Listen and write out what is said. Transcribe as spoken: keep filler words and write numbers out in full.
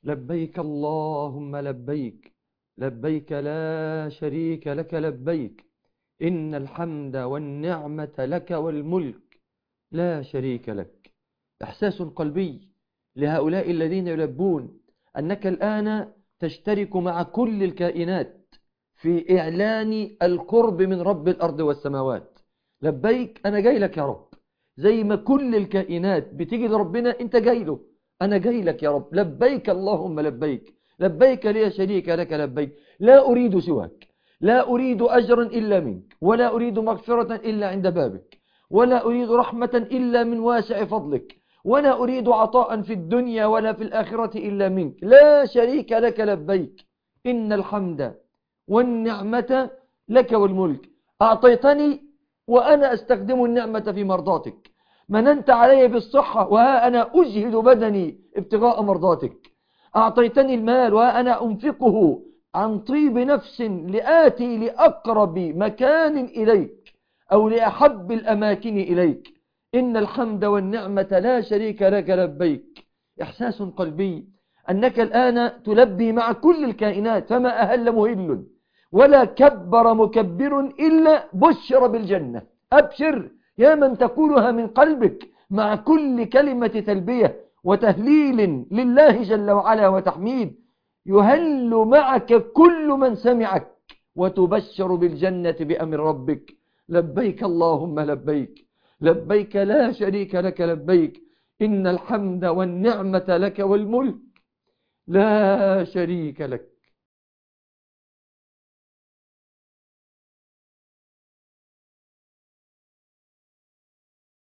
لبيك اللهم لبيك، لبيك لا شريك لك لبيك، إن الحمد والنعمة لك والملك لا شريك لك. إحساس قلبي لهؤلاء الذين يلبون أنك الآن تشترك مع كل الكائنات في إعلان القرب من رب الأرض والسماوات. لبيك، أنا جاي لك يا رب، زي ما كل الكائنات بتيجي لربنا أنت جاي له، أنا جاي لك يا رب. لبيك اللهم لبيك، لبيك لا شريك لك لبيك، لا أريد سواك، لا أريد أجرا إلا منك، ولا أريد مغفرة إلا عند بابك، ولا أريد رحمة إلا من واسع فضلك، ولا أريد عطاء في الدنيا ولا في الآخرة إلا منك، لا شريك لك لبيك، إن الحمد والنعمة لك والملك. أعطيتني وأنا أستخدم النعمة في مرضاتك، مننت علي بالصحة وها أنا أجهد بدني ابتغاء مرضاتك. أعطيتني المال وأنا أنفقه عن طيب نفس لآتي لأقرب مكان إليك أو لأحب الأماكن إليك. إن الحمد والنعمة لا شريك لك لبيك. إحساس قلبي أنك الآن تلبي مع كل الكائنات، فما أهل مهل ولا كبر مكبر إلا بشر بالجنة. أبشر يا من تقولها من قلبك مع كل كلمة تلبية وتهليل لله جل وعلا وتحميد، يهل معك كل من سمعك وتبشر بالجنة بأمر ربك. لبيك اللهم لبيك، لبيك لا شريك لك لبيك، إن الحمد والنعمة لك والملك لا شريك لك.